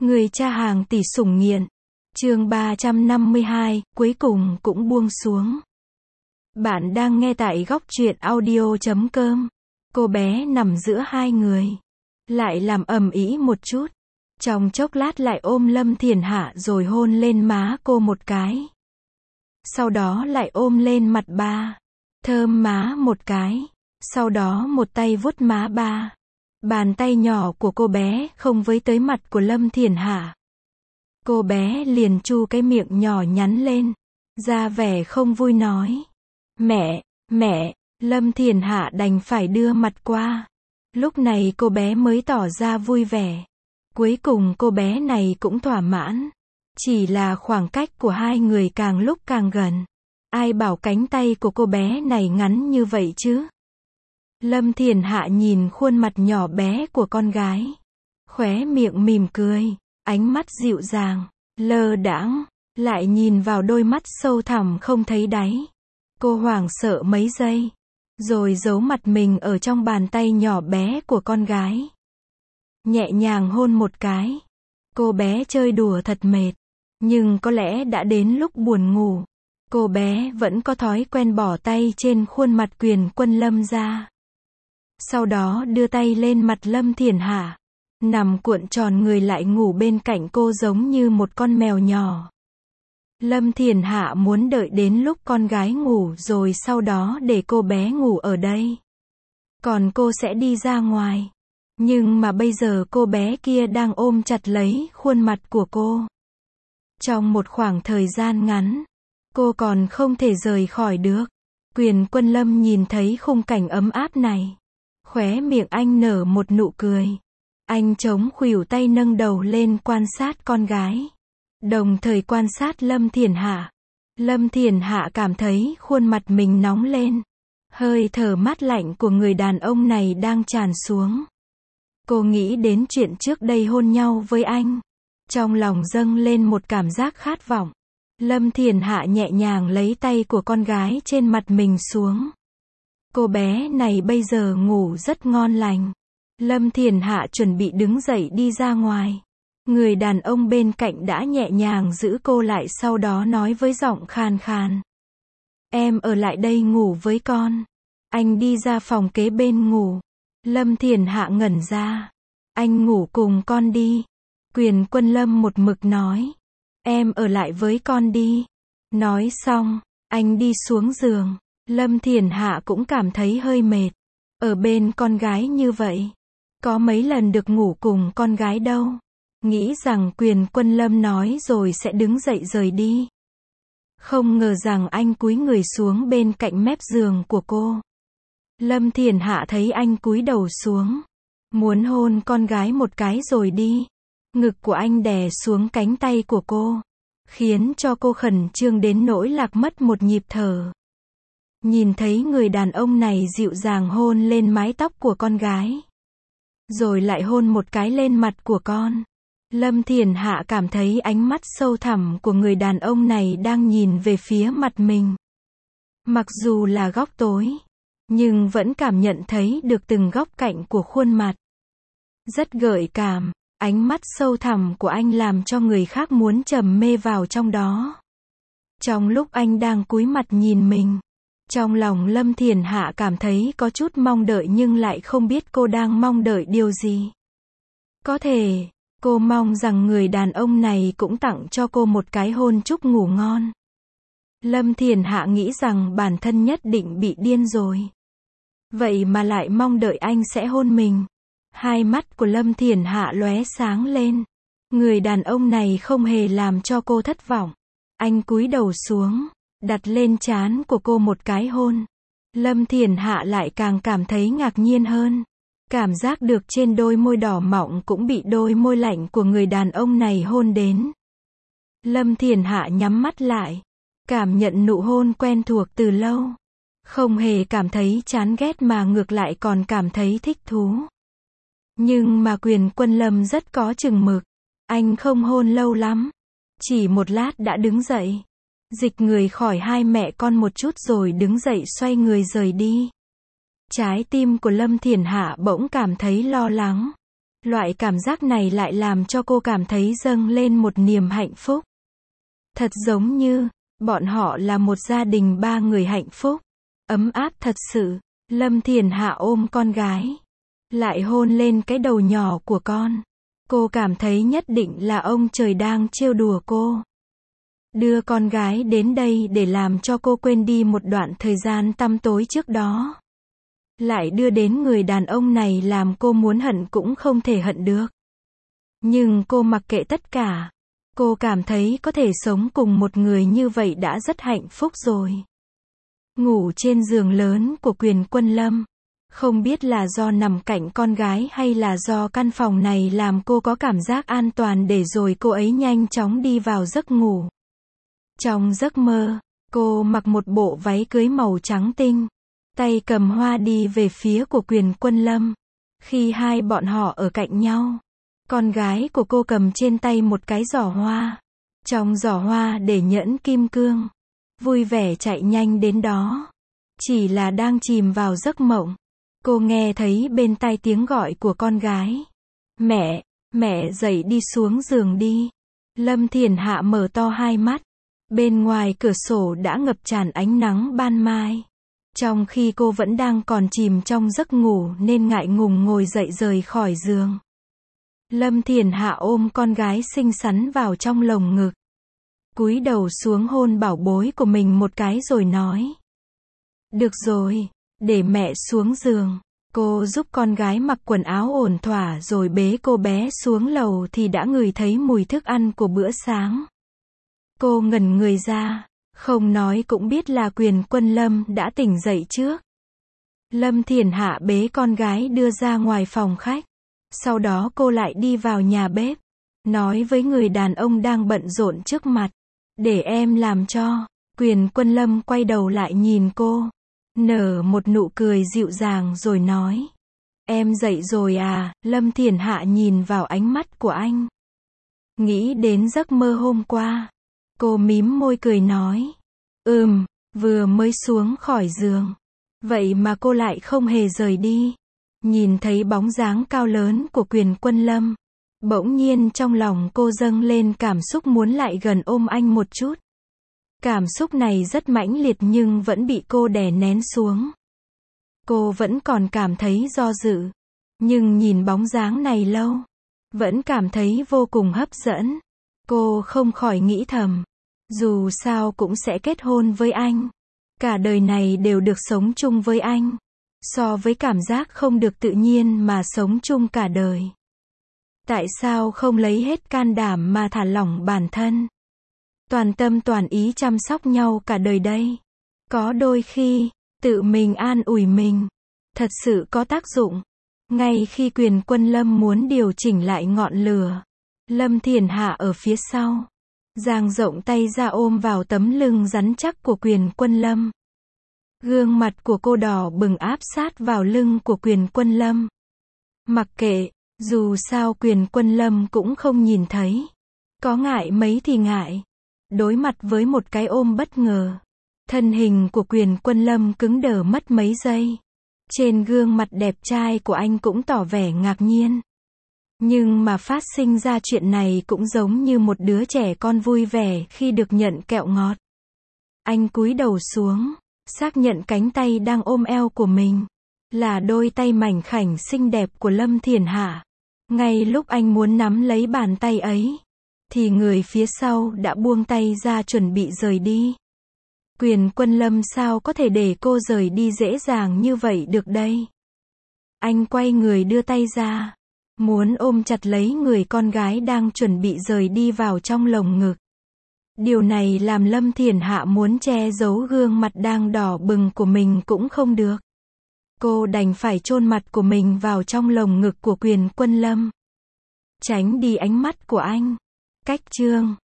Người cha hàng tỷ sủng nghiện. Chương 352, cuối cùng cũng buông xuống. Bạn đang nghe tại góc truyện audio.com. Cô bé nằm giữa hai người. Lại làm ầm ĩ một chút. Trong chốc lát lại ôm Lâm Thiển Hạ rồi hôn lên má cô một cái. Sau đó lại ôm lên mặt ba. Thơm má một cái. Sau đó một tay vuốt má ba. Bàn tay nhỏ của cô bé không với tới mặt của Lâm Thiển Hạ. Cô bé liền chu cái miệng nhỏ nhắn lên. Ra vẻ không vui nói. Mẹ, Lâm Thiển Hạ đành phải đưa mặt qua. Lúc này cô bé mới tỏ ra vui vẻ. Cuối cùng cô bé này cũng thỏa mãn. Chỉ là khoảng cách của hai người càng lúc càng gần. Ai bảo cánh tay của cô bé này ngắn như vậy chứ? Lâm Thiển Hạ nhìn khuôn mặt nhỏ bé của con gái. Khóe miệng mỉm cười, ánh mắt dịu dàng, lơ đãng, lại nhìn vào đôi mắt sâu thẳm không thấy đáy. Cô hoảng sợ mấy giây, rồi giấu mặt mình ở trong bàn tay nhỏ bé của con gái. Nhẹ nhàng hôn một cái. Cô bé chơi đùa thật mệt, nhưng có lẽ đã đến lúc buồn ngủ. Cô bé vẫn có thói quen bỏ tay trên khuôn mặt Quyền Quân Lâm ra. Sau đó đưa tay lên mặt Lâm Thiển Hạ, nằm cuộn tròn người lại ngủ bên cạnh cô giống như một con mèo nhỏ. Lâm Thiển Hạ muốn đợi đến lúc con gái ngủ rồi sau đó để cô bé ngủ ở đây. Còn cô sẽ đi ra ngoài. Nhưng mà bây giờ cô bé kia đang ôm chặt lấy khuôn mặt của cô. Trong một khoảng thời gian ngắn, cô còn không thể rời khỏi được. Quyền Quân Lâm nhìn thấy khung cảnh ấm áp này. Khóe miệng anh nở một nụ cười. Anh chống khuỷu tay nâng đầu lên quan sát con gái. Đồng thời quan sát Lâm Thiển Hạ. Lâm Thiển Hạ cảm thấy khuôn mặt mình nóng lên. Hơi thở mát lạnh của người đàn ông này đang tràn xuống. Cô nghĩ đến chuyện trước đây hôn nhau với anh. Trong lòng dâng lên một cảm giác khát vọng. Lâm Thiển Hạ nhẹ nhàng lấy tay của con gái trên mặt mình xuống. Cô bé này bây giờ ngủ rất ngon lành. Lâm Thiển Hạ chuẩn bị đứng dậy đi ra ngoài. Người đàn ông bên cạnh đã nhẹ nhàng giữ cô lại sau đó nói với giọng khàn khàn. Em ở lại đây ngủ với con. Anh đi ra phòng kế bên ngủ. Lâm Thiển Hạ ngẩn ra. Anh ngủ cùng con đi. Quyền Quân Lâm một mực nói. Em ở lại với con đi. Nói xong, anh đi xuống giường. Lâm Thiển Hạ cũng cảm thấy hơi mệt. Ở bên con gái như vậy. Có mấy lần được ngủ cùng con gái đâu. Nghĩ rằng Quyền Quân Lâm nói rồi sẽ đứng dậy rời đi. Không ngờ rằng anh cúi người xuống bên cạnh mép giường của cô. Lâm Thiển Hạ thấy anh cúi đầu xuống. Muốn hôn con gái một cái rồi đi. Ngực của anh đè xuống cánh tay của cô. Khiến cho cô khẩn trương đến nỗi lạc mất một nhịp thở. Nhìn thấy người đàn ông này dịu dàng hôn lên mái tóc của con gái. Rồi lại hôn một cái lên mặt của con. Lâm Thiển Hạ cảm thấy ánh mắt sâu thẳm của người đàn ông này đang nhìn về phía mặt mình. Mặc dù là góc tối, nhưng vẫn cảm nhận thấy được từng góc cạnh của khuôn mặt. Rất gợi cảm, ánh mắt sâu thẳm của anh làm cho người khác muốn trầm mê vào trong đó. Trong lúc anh đang cúi mặt nhìn mình, trong lòng Lâm Thiển Hạ cảm thấy có chút mong đợi nhưng lại không biết cô đang mong đợi điều gì. Có thể, cô mong rằng người đàn ông này cũng tặng cho cô một cái hôn chúc ngủ ngon. Lâm Thiển Hạ nghĩ rằng bản thân nhất định bị điên rồi. Vậy mà lại mong đợi anh sẽ hôn mình. Hai mắt của Lâm Thiển Hạ lóe sáng lên. Người đàn ông này không hề làm cho cô thất vọng. Anh cúi đầu xuống, đặt lên trán của cô một cái hôn. Lâm Thiển Hạ lại càng cảm thấy ngạc nhiên hơn. Cảm giác được trên đôi môi đỏ mọng cũng bị đôi môi lạnh của người đàn ông này hôn đến. Lâm Thiển Hạ nhắm mắt lại. Cảm nhận nụ hôn quen thuộc từ lâu. Không hề cảm thấy chán ghét mà ngược lại còn cảm thấy thích thú. Nhưng mà Quyền Quân Lâm rất có chừng mực. Anh không hôn lâu lắm. Chỉ một lát đã đứng dậy. Dịch người khỏi hai mẹ con một chút rồi đứng dậy xoay người rời đi. Trái tim của Lâm Thiển Hạ bỗng cảm thấy lo lắng. Loại cảm giác này lại làm cho cô cảm thấy dâng lên một niềm hạnh phúc. Thật giống như, bọn họ là một gia đình ba người hạnh phúc. Ấm áp thật sự. Lâm Thiển Hạ ôm con gái. Lại hôn lên cái đầu nhỏ của con. Cô cảm thấy nhất định là ông trời đang trêu đùa cô. Đưa con gái đến đây để làm cho cô quên đi một đoạn thời gian tăm tối trước đó. Lại đưa đến người đàn ông này làm cô muốn hận cũng không thể hận được. Nhưng cô mặc kệ tất cả. Cô cảm thấy có thể sống cùng một người như vậy đã rất hạnh phúc rồi. Ngủ trên giường lớn của Quyền Quân Lâm. Không biết là do nằm cạnh con gái hay là do căn phòng này làm cô có cảm giác an toàn để rồi cô ấy nhanh chóng đi vào giấc ngủ. Trong giấc mơ, cô mặc một bộ váy cưới màu trắng tinh. Tay cầm hoa đi về phía của Quyền Quân Lâm. Khi hai bọn họ ở cạnh nhau, con gái của cô cầm trên tay một cái giỏ hoa. Trong giỏ hoa để nhẫn kim cương. Vui vẻ chạy nhanh đến đó. Chỉ là đang chìm vào giấc mộng. Cô nghe thấy bên tai tiếng gọi của con gái. Mẹ, mẹ dậy đi xuống giường đi. Lâm Thiển Hạ mở to hai mắt. Bên ngoài cửa sổ đã ngập tràn ánh nắng ban mai. Trong khi cô vẫn đang còn chìm trong giấc ngủ nên ngại ngùng ngồi dậy rời khỏi giường. Lâm Thiển Hạ ôm con gái xinh xắn vào trong lồng ngực. Cúi đầu xuống hôn bảo bối của mình một cái rồi nói. Được rồi, để mẹ xuống giường. Cô giúp con gái mặc quần áo ổn thỏa rồi bế cô bé xuống lầu thì đã ngửi thấy mùi thức ăn của bữa sáng. Cô ngẩn người ra, không nói cũng biết là Quyền Quân Lâm đã tỉnh dậy trước. Lâm Thiển Hạ bế con gái đưa ra ngoài phòng khách. Sau đó cô lại đi vào nhà bếp. Nói với người đàn ông đang bận rộn trước mặt. Để em làm cho. Quyền Quân Lâm quay đầu lại nhìn cô. Nở một nụ cười dịu dàng rồi nói. Em dậy rồi à? Lâm Thiển Hạ nhìn vào ánh mắt của anh. Nghĩ đến giấc mơ hôm qua. Cô mím môi cười nói. Vừa mới xuống khỏi giường. Vậy mà cô lại không hề rời đi. Nhìn thấy bóng dáng cao lớn của Quyền Quân Lâm. Bỗng nhiên trong lòng cô dâng lên cảm xúc muốn lại gần ôm anh một chút. Cảm xúc này rất mãnh liệt nhưng vẫn bị cô đè nén xuống. Cô vẫn còn cảm thấy do dự. Nhưng nhìn bóng dáng này lâu. Vẫn cảm thấy vô cùng hấp dẫn. Cô không khỏi nghĩ thầm. Dù sao cũng sẽ kết hôn với anh. Cả đời này đều được sống chung với anh. So với cảm giác không được tự nhiên mà sống chung cả đời. Tại sao không lấy hết can đảm mà thả lỏng bản thân? Toàn tâm toàn ý chăm sóc nhau cả đời đây. Có đôi khi, tự mình an ủi mình. Thật sự có tác dụng. Ngay khi Quyền Quân Lâm muốn điều chỉnh lại ngọn lửa. Lâm Thiển Hạ ở phía sau. Dang rộng tay ra ôm vào tấm lưng rắn chắc của Quyền Quân Lâm. Gương mặt của cô đỏ bừng áp sát vào lưng của Quyền Quân Lâm. Mặc kệ, dù sao Quyền Quân Lâm cũng không nhìn thấy. Có ngại mấy thì ngại. Đối mặt với một cái ôm bất ngờ. Thân hình của Quyền Quân Lâm cứng đờ mất mấy giây. Trên gương mặt đẹp trai của anh cũng tỏ vẻ ngạc nhiên. Nhưng mà phát sinh ra chuyện này cũng giống như một đứa trẻ con vui vẻ khi được nhận kẹo ngọt. Anh cúi đầu xuống, xác nhận cánh tay đang ôm eo của mình. Là đôi tay mảnh khảnh xinh đẹp của Lâm Thiển Hạ. Ngay lúc anh muốn nắm lấy bàn tay ấy, thì người phía sau đã buông tay ra chuẩn bị rời đi. Quyền Quân Lâm sao có thể để cô rời đi dễ dàng như vậy được đây? Anh quay người đưa tay ra. Muốn ôm chặt lấy người con gái đang chuẩn bị rời đi vào trong lồng ngực. Điều này làm Lâm Thiển Hạ muốn che giấu gương mặt đang đỏ bừng của mình cũng không được. Cô đành phải chôn mặt của mình vào trong lồng ngực của Quyền Quân Lâm. Tránh đi ánh mắt của anh. Cách chương